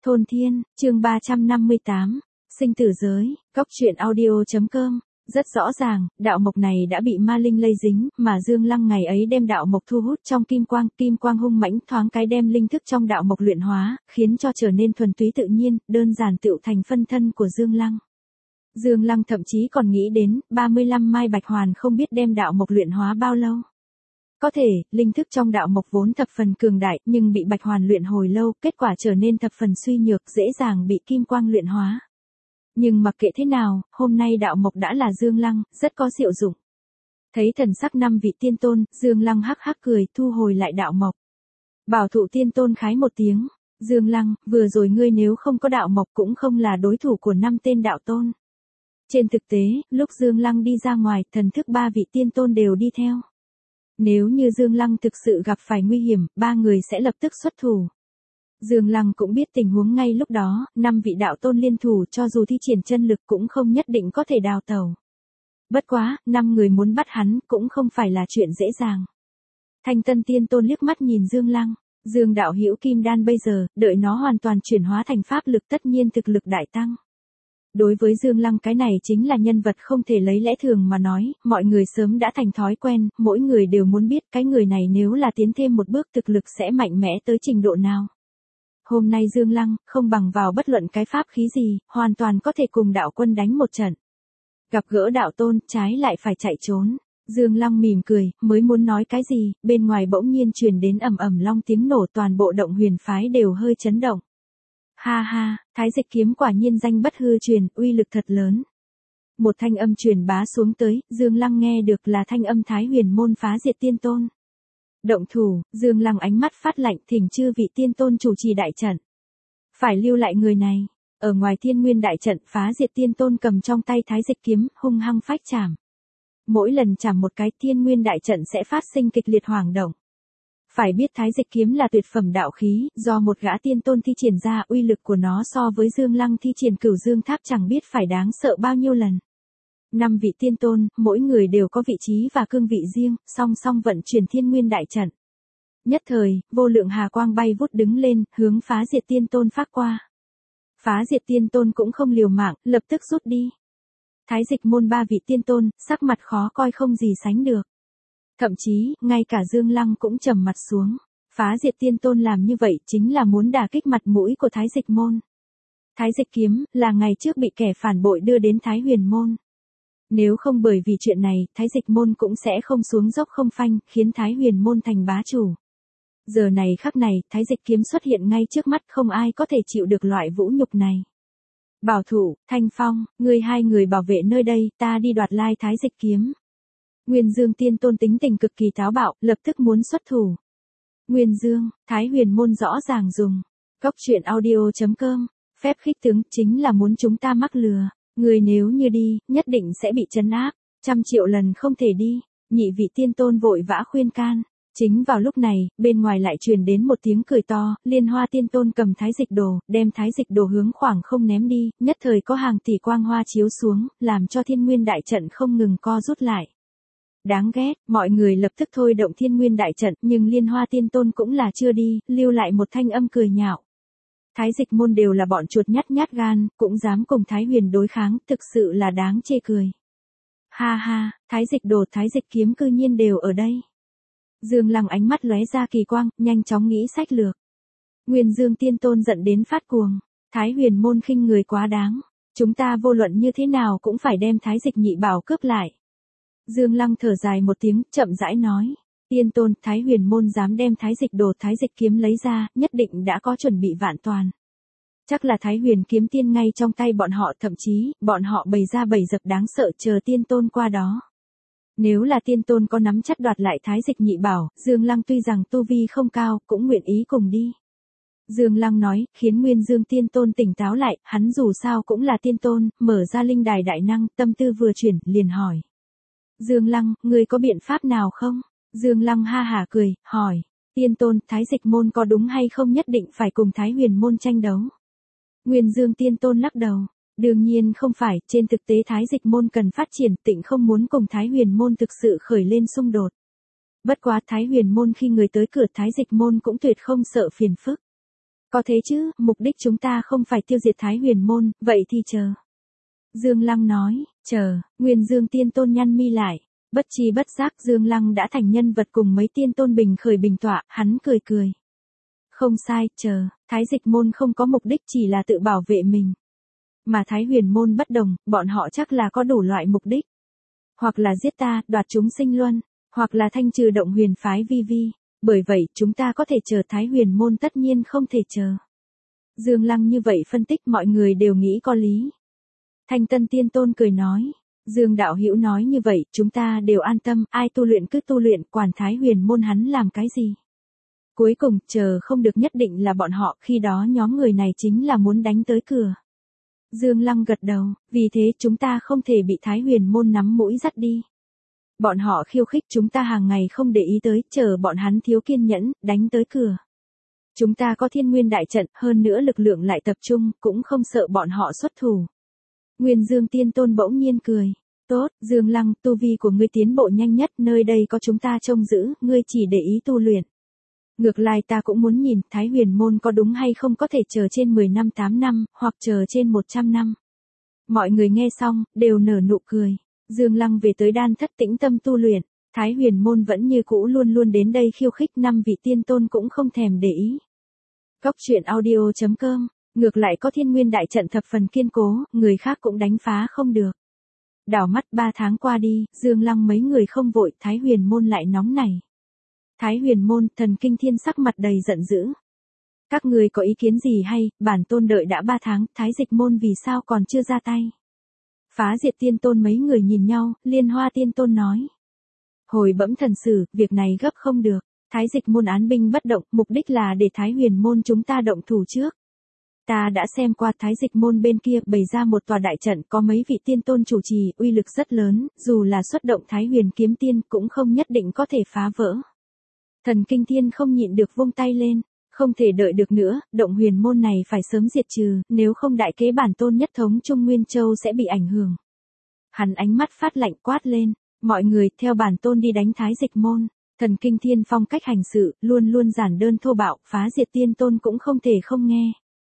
Thôn Thiên, chương 358, sinh tử giới, góc truyện audio.com. Rất rõ ràng, đạo mộc này đã bị ma linh lây dính, mà Dương Lăng ngày ấy đem đạo mộc thu hút trong kim quang hung mãnh thoáng cái đem linh thức trong đạo mộc luyện hóa, khiến cho trở nên thuần túy tự nhiên, đơn giản tựu thành phân thân của Dương Lăng. Dương Lăng thậm chí còn nghĩ đến, 35 mai bạch hoàn không biết đem đạo mộc luyện hóa bao lâu. Có thể, linh thức trong đạo mộc vốn thập phần cường đại, nhưng bị bạch hoàn luyện hồi lâu, kết quả trở nên thập phần suy nhược, dễ dàng bị kim quang luyện hóa. Nhưng mặc kệ thế nào, hôm nay đạo mộc đã là Dương Lăng, rất có diệu dụng. Thấy thần sắc 5 vị tiên tôn, Dương Lăng hắc hắc cười, thu hồi lại đạo mộc. Bảo thụ tiên tôn khái một tiếng, Dương Lăng, vừa rồi ngươi nếu không có đạo mộc cũng không là đối thủ của 5 tên đạo tôn. Trên thực tế, lúc Dương Lăng đi ra ngoài, thần thức 3 vị tiên tôn đều đi theo. Nếu như Dương Lăng thực sự gặp phải nguy hiểm, 3 người sẽ lập tức xuất thủ. Dương Lăng cũng biết tình huống ngay lúc đó, 5 vị đạo tôn liên thủ cho dù thi triển chân lực cũng không nhất định có thể đào tẩu. Bất quá, 5 người muốn bắt hắn cũng không phải là chuyện dễ dàng. Thanh Tân tiên tôn liếc mắt nhìn Dương Lăng, Dương đạo hữu kim đan bây giờ, đợi nó hoàn toàn chuyển hóa thành pháp lực tất nhiên thực lực đại tăng. Đối với Dương Lăng cái này chính là nhân vật không thể lấy lẽ thường mà nói, mọi người sớm đã thành thói quen, mỗi người đều muốn biết cái người này nếu là tiến thêm một bước thực lực sẽ mạnh mẽ tới trình độ nào. Hôm nay Dương Lăng, không bằng vào bất luận cái pháp khí gì, hoàn toàn có thể cùng đạo quân đánh một trận. Gặp gỡ đạo tôn, trái lại phải chạy trốn. Dương Lăng mỉm cười, mới muốn nói cái gì, bên ngoài bỗng nhiên truyền đến ầm ầm long tiếng nổ, toàn bộ Động Huyền phái đều hơi chấn động. Ha ha, Thái Dịch kiếm quả nhiên danh bất hư truyền, uy lực thật lớn. Một thanh âm truyền bá xuống tới, Dương Lăng nghe được là thanh âm Thái Huyền môn phá diệt tiên tôn. Động thủ, Dương Lăng ánh mắt phát lạnh, thỉnh chư vị tiên tôn chủ trì đại trận. Phải lưu lại người này. Ở ngoài Thiên Nguyên đại trận, phá diệt tiên tôn cầm trong tay Thái Dịch kiếm, hung hăng phách chảm. Mỗi lần chảm một cái, Thiên Nguyên đại trận sẽ phát sinh kịch liệt hoảng động. Phải biết Thái Dịch kiếm là tuyệt phẩm đạo khí, do một gã tiên tôn thi triển ra, uy lực của nó so với Dương Lăng thi triển Cửu Dương Tháp chẳng biết phải đáng sợ bao nhiêu lần. 5 vị tiên tôn, mỗi người đều có vị trí và cương vị riêng, song song vận chuyển Thiên Nguyên đại trận. Nhất thời, vô lượng hà quang bay vút đứng lên, hướng phá diệt tiên tôn phát qua. Phá diệt tiên tôn cũng không liều mạng, lập tức rút đi. Thái Dịch môn 3 vị tiên tôn, sắc mặt khó coi không gì sánh được. Thậm chí, ngay cả Dương Lăng cũng trầm mặt xuống. Phá diệt tiên tôn làm như vậy chính là muốn đả kích mặt mũi của Thái Dịch môn. Thái Dịch kiếm, là ngày trước bị kẻ phản bội đưa đến Thái Huyền môn. Nếu không bởi vì chuyện này, Thái Dịch môn cũng sẽ không xuống dốc không phanh, khiến Thái Huyền môn thành bá chủ. Giờ này khắc này, Thái Dịch kiếm xuất hiện ngay trước mắt, không ai có thể chịu được loại vũ nhục này. Bảo thủ, Thanh Phong, ngươi hai người bảo vệ nơi đây, ta đi đoạt lai Thái Dịch kiếm. Nguyên Dương tiên tôn tính tình cực kỳ táo bạo, lập tức muốn xuất thủ. Nguyên Dương, Thái Huyền môn rõ ràng dùng. Góc truyện audio.com, phép khích tướng chính là muốn chúng ta mắc lừa. Người nếu như đi, nhất định sẽ bị trấn áp. 100 triệu lần không thể đi. Nhị vị tiên tôn vội vã khuyên can. Chính vào lúc này, bên ngoài lại truyền đến một tiếng cười to, Liên Hoa tiên tôn cầm Thái Dịch đồ, đem Thái Dịch đồ hướng khoảng không ném đi, nhất thời có hàng tỷ quang hoa chiếu xuống, làm cho Thiên Nguyên đại trận không ngừng co rút lại. Đáng ghét, mọi người lập tức thôi động Thiên Nguyên đại trận, nhưng Liên Hoa tiên tôn cũng là chưa đi, lưu lại một thanh âm cười nhạo. Thái Dịch môn đều là bọn chuột nhát gan, cũng dám cùng Thái Huyền đối kháng, thực sự là đáng chê cười. Ha ha, Thái Dịch đồ, Thái Dịch kiếm cư nhiên đều ở đây. Dương Lăng ánh mắt lóe ra kỳ quang, nhanh chóng nghĩ sách lược. Nguyên Dương tiên tôn giận đến phát cuồng. Thái Huyền môn khinh người quá đáng. Chúng ta vô luận như thế nào cũng phải đem Thái Dịch nhị bảo cướp lại. Dương Lăng thở dài một tiếng, chậm rãi nói. Tiên tôn, Thái Huyền môn dám đem Thái Dịch đồ, Thái Dịch kiếm lấy ra, nhất định đã có chuẩn bị vạn toàn. Chắc là Thái Huyền kiếm tiên ngay trong tay bọn họ, thậm chí, bọn họ bày ra bày dập đáng sợ chờ tiên tôn qua đó. Nếu là tiên tôn có nắm chắc đoạt lại Thái Dịch nhị bảo, Dương Lăng tuy rằng tu vi không cao, cũng nguyện ý cùng đi. Dương Lăng nói, khiến Nguyên Dương tiên tôn tỉnh táo lại, hắn dù sao cũng là tiên tôn, mở ra linh đài đại năng, tâm tư vừa chuyển, liền hỏi. Dương Lăng, ngươi có biện pháp nào không? Dương Lăng ha hả cười, hỏi. Tiên tôn, Thái Dịch môn có đúng hay không nhất định phải cùng Thái Huyền môn tranh đấu? Nguyên Dương tiên tôn lắc đầu. Đương nhiên không phải, trên thực tế Thái Dịch môn cần phát triển, tịnh không muốn cùng Thái Huyền môn thực sự khởi lên xung đột. Bất quá Thái Huyền môn khi người tới cửa, Thái Dịch môn cũng tuyệt không sợ phiền phức. Có thế chứ, mục đích chúng ta không phải tiêu diệt Thái Huyền môn, vậy thì chờ. Dương Lăng nói, chờ, Nguyên Dương Tiên Tôn nhăn mi lại. Bất chi bất giác Dương Lăng đã thành nhân vật cùng mấy tiên tôn bình khởi bình tọa, hắn cười cười. Không sai, chờ, Thái Dịch môn không có mục đích chỉ là tự bảo vệ mình. Mà Thái Huyền môn bất đồng, bọn họ chắc là có đủ loại mục đích. Hoặc là giết ta, đoạt chúng sinh luân, hoặc là thanh trừ Động Huyền phái vi vi. Bởi vậy, chúng ta có thể chờ Thái Huyền môn tất nhiên không thể chờ. Dương Lăng như vậy phân tích mọi người đều nghĩ có lý. Thanh Tân Tiên Tôn cười nói. Dương đạo hữu nói như vậy, chúng ta đều an tâm, ai tu luyện cứ tu luyện, quản Thái Huyền môn hắn làm cái gì. Cuối cùng, chờ không được nhất định là bọn họ, khi đó nhóm người này chính là muốn đánh tới cửa. Dương Lăng gật đầu, vì thế chúng ta không thể bị Thái Huyền môn nắm mũi dắt đi. Bọn họ khiêu khích chúng ta hàng ngày không để ý tới, chờ bọn hắn thiếu kiên nhẫn, đánh tới cửa. Chúng ta có Thiên Nguyên đại trận, hơn nữa lực lượng lại tập trung, cũng không sợ bọn họ xuất thủ. Nguyên Dương Tiên Tôn bỗng nhiên cười. Tốt, Dương Lăng, tu vi của ngươi tiến bộ nhanh nhất, nơi đây có chúng ta trông giữ, ngươi chỉ để ý tu luyện. Ngược lại ta cũng muốn nhìn, Thái Huyền môn có đúng hay không có thể chờ trên 10 năm 8 năm, hoặc chờ trên 100 năm. Mọi người nghe xong, đều nở nụ cười. Dương Lăng về tới đan thất tĩnh tâm tu luyện. Thái Huyền môn vẫn như cũ luôn luôn đến đây khiêu khích, 5 vị tiên tôn cũng không thèm để ý. Góc truyện audio.com. Ngược lại có Thiên Nguyên đại trận thập phần kiên cố, người khác cũng đánh phá không được. Đảo mắt 3 tháng qua đi, Dương Lăng mấy người không vội, Thái Huyền môn lại nóng nảy. Thái Huyền môn, Thần Kinh Thiên sắc mặt đầy giận dữ. Các người có ý kiến gì hay, bản tôn đợi đã 3 tháng, Thái Dịch môn vì sao còn chưa ra tay. Phá Diệt Tiên Tôn mấy người nhìn nhau, Liên Hoa Tiên Tôn nói. Hồi bẩm thần sử, việc này gấp không được, Thái Dịch môn án binh bất động, mục đích là để Thái Huyền môn chúng ta động thủ trước. Ta đã xem qua Thái Dịch môn bên kia bày ra một tòa đại trận có mấy vị tiên tôn chủ trì, uy lực rất lớn, dù là xuất động Thái Huyền kiếm tiên cũng không nhất định có thể phá vỡ. Thần Kinh Thiên không nhịn được vung tay lên, không thể đợi được nữa, Động Huyền môn này phải sớm diệt trừ, nếu không đại kế bản tôn nhất thống Trung Nguyên Châu sẽ bị ảnh hưởng. Hắn ánh mắt phát lạnh quát lên, mọi người theo bản tôn đi đánh Thái Dịch môn. Thần Kinh Thiên phong cách hành sự, luôn luôn giản đơn thô bạo, Phá Diệt Tiên Tôn cũng không thể không nghe.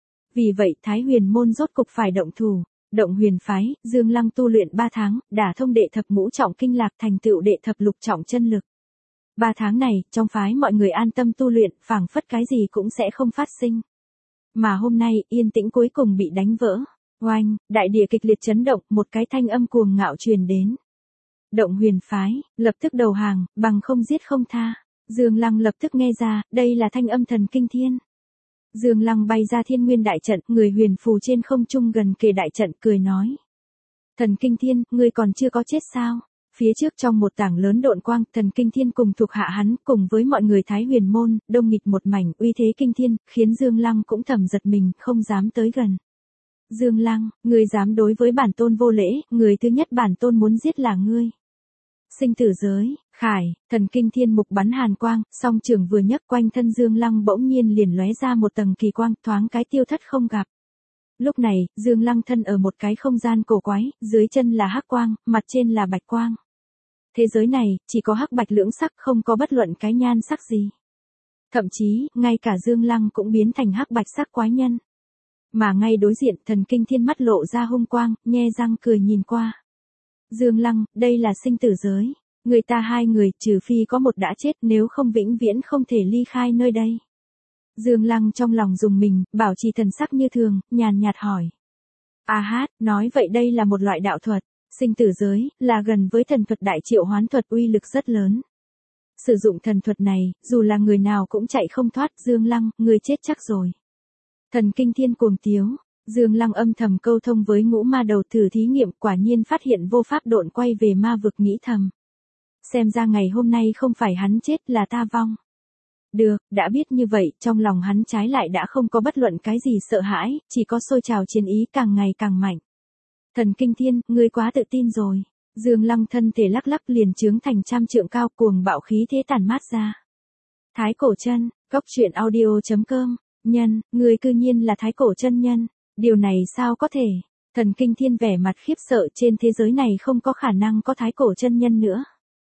Vì vậy Thái Huyền môn rốt cục phải động thủ. Động Huyền phái, Dương Lăng tu luyện 3 tháng, đả thông đệ thập ngũ trọng kinh lạc, thành tựu đệ thập lục trọng chân lực. 3 tháng này, trong phái mọi người an tâm tu luyện, phảng phất cái gì cũng sẽ không phát sinh. Mà hôm nay, yên tĩnh cuối cùng bị đánh vỡ. Oanh, đại địa kịch liệt chấn động, một cái thanh âm cuồng ngạo truyền đến. Động Huyền phái, lập tức đầu hàng, bằng không giết không tha. Dương Lăng lập tức nghe ra, đây là thanh âm Thần Kinh Thiên. Dương Lăng bay ra Thiên Nguyên đại trận, người huyền phù trên không trung gần kề đại trận, cười nói. Thần Kinh Thiên, ngươi còn chưa có chết sao? Phía trước trong một tảng lớn độn quang, Thần Kinh Thiên cùng thuộc hạ hắn, cùng với mọi người Thái Huyền môn, đông nghịt một mảnh, uy thế kinh thiên, khiến Dương Lăng cũng thầm giật mình, không dám tới gần. Dương Lăng, ngươi dám đối với bản tôn vô lễ, người thứ nhất bản tôn muốn giết là ngươi. Sinh tử giới, khải, Thần Kinh Thiên mục bắn hàn quang, song trường vừa nhấc quanh thân Dương Lăng bỗng nhiên liền lóe ra một tầng kỳ quang, thoáng cái tiêu thất không gặp. Lúc này, Dương Lăng thân ở một cái không gian cổ quái, dưới chân là hắc quang, mặt trên là bạch quang. Thế giới này, chỉ có hắc bạch lưỡng sắc, không có bất luận cái nhan sắc gì. Thậm chí, ngay cả Dương Lăng cũng biến thành hắc bạch sắc quái nhân. Mà ngay đối diện, Thần Kinh Thiên mắt lộ ra hung quang, nhe răng cười nhìn qua. Dương Lăng, đây là sinh tử giới. Người ta hai người, trừ phi có một đã chết, nếu không vĩnh viễn không thể ly khai nơi đây. Dương Lăng trong lòng dùng mình, bảo trì thần sắc như thường, nhàn nhạt hỏi. A hát, nói vậy đây là một loại đạo thuật. Sinh tử giới, là gần với thần thuật đại triệu hoán thuật, uy lực rất lớn. Sử dụng thần thuật này, dù là người nào cũng chạy không thoát. Dương Lăng, người chết chắc rồi. Thần Kinh Thiên cuồng tiếu. Dương Lăng âm thầm câu thông với ngũ ma đầu thử thí nghiệm, quả nhiên phát hiện vô pháp độn quay về ma vực, nghĩ thầm. Xem ra ngày hôm nay không phải hắn chết là ta vong. Được, đã biết như vậy, trong lòng hắn trái lại đã không có bất luận cái gì sợ hãi, chỉ có sôi trào chiến ý càng ngày càng mạnh. Thần Kinh Thiên, ngươi quá tự tin rồi. Dương Lăng thân thể lắc lắc liền trướng thành 100 trượng cao, cuồng bạo khí thế tản mát ra. Thái Cổ Chân, góc truyện audio.com, nhân, ngươi cư nhiên là Thái Cổ Chân nhân. Điều này sao có thể? Thần Kinh Thiên vẻ mặt khiếp sợ, trên thế giới này không có khả năng có Thái Cổ Chân nhân nữa.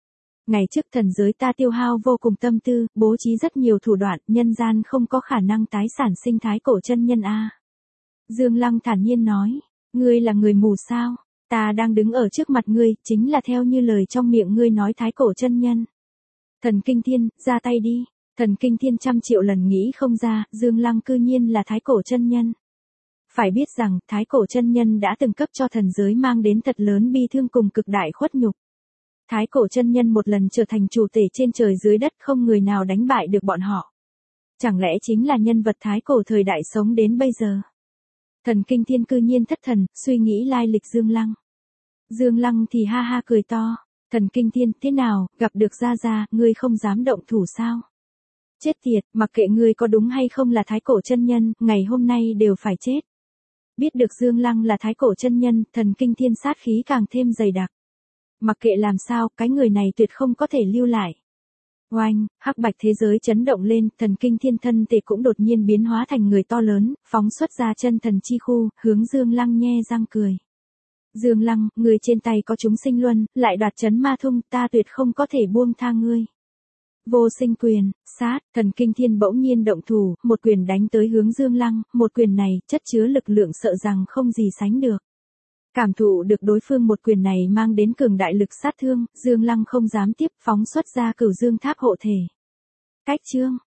Ngày trước thần giới ta tiêu hao vô cùng tâm tư, bố trí rất nhiều thủ đoạn, nhân gian không có khả năng tái sản sinh thái cổ chân nhân a. Dương Lăng thản nhiên nói, ngươi là người mù sao? Ta đang đứng ở trước mặt ngươi, chính là theo như lời trong miệng ngươi nói thái cổ chân nhân. Thần Kinh Thiên, ra tay đi. Thần Kinh Thiên trăm triệu lần nghĩ không ra, Dương Lăng cư nhiên là thái cổ chân nhân. Phải biết rằng, thái cổ chân nhân đã từng cấp cho thần giới mang đến thật lớn bi thương cùng cực đại khuất nhục. Thái cổ chân nhân một lần trở thành chủ tể trên trời dưới đất, không người nào đánh bại được bọn họ. Chẳng lẽ chính là nhân vật thái cổ thời đại sống đến bây giờ? Thần Kinh Thiên cư nhiên thất thần, suy nghĩ lai lịch Dương Lăng. Dương Lăng thì ha ha cười to. Thần Kinh Thiên, thế nào, gặp được Gia Gia, ngươi không dám động thủ sao? Chết tiệt, mặc kệ ngươi có đúng hay không là thái cổ chân nhân, ngày hôm nay đều phải chết. Biết được Dương Lăng là thái cổ chân nhân, Thần Kinh Thiên sát khí càng thêm dày đặc. Mặc kệ làm sao, cái người này tuyệt không có thể lưu lại. Oanh, hắc bạch thế giới chấn động lên, Thần Kinh Thiên thân thể cũng đột nhiên biến hóa thành người to lớn, phóng xuất ra chân thần chi khu, hướng Dương Lăng nhe răng cười. Dương Lăng, người trên tay có chúng sinh luân, lại đoạt chấn ma thung, ta tuyệt không có thể buông tha ngươi. Vô sinh quyền, sát, Thần Kinh Thiên bỗng nhiên động thủ, một quyền đánh tới hướng Dương Lăng, một quyền này, chất chứa lực lượng sợ rằng không gì sánh được. Cảm thụ được đối phương một quyền này mang đến cường đại lực sát thương, Dương Lăng không dám tiếp, phóng xuất ra Cửu Dương Tháp hộ thể. Cách chương.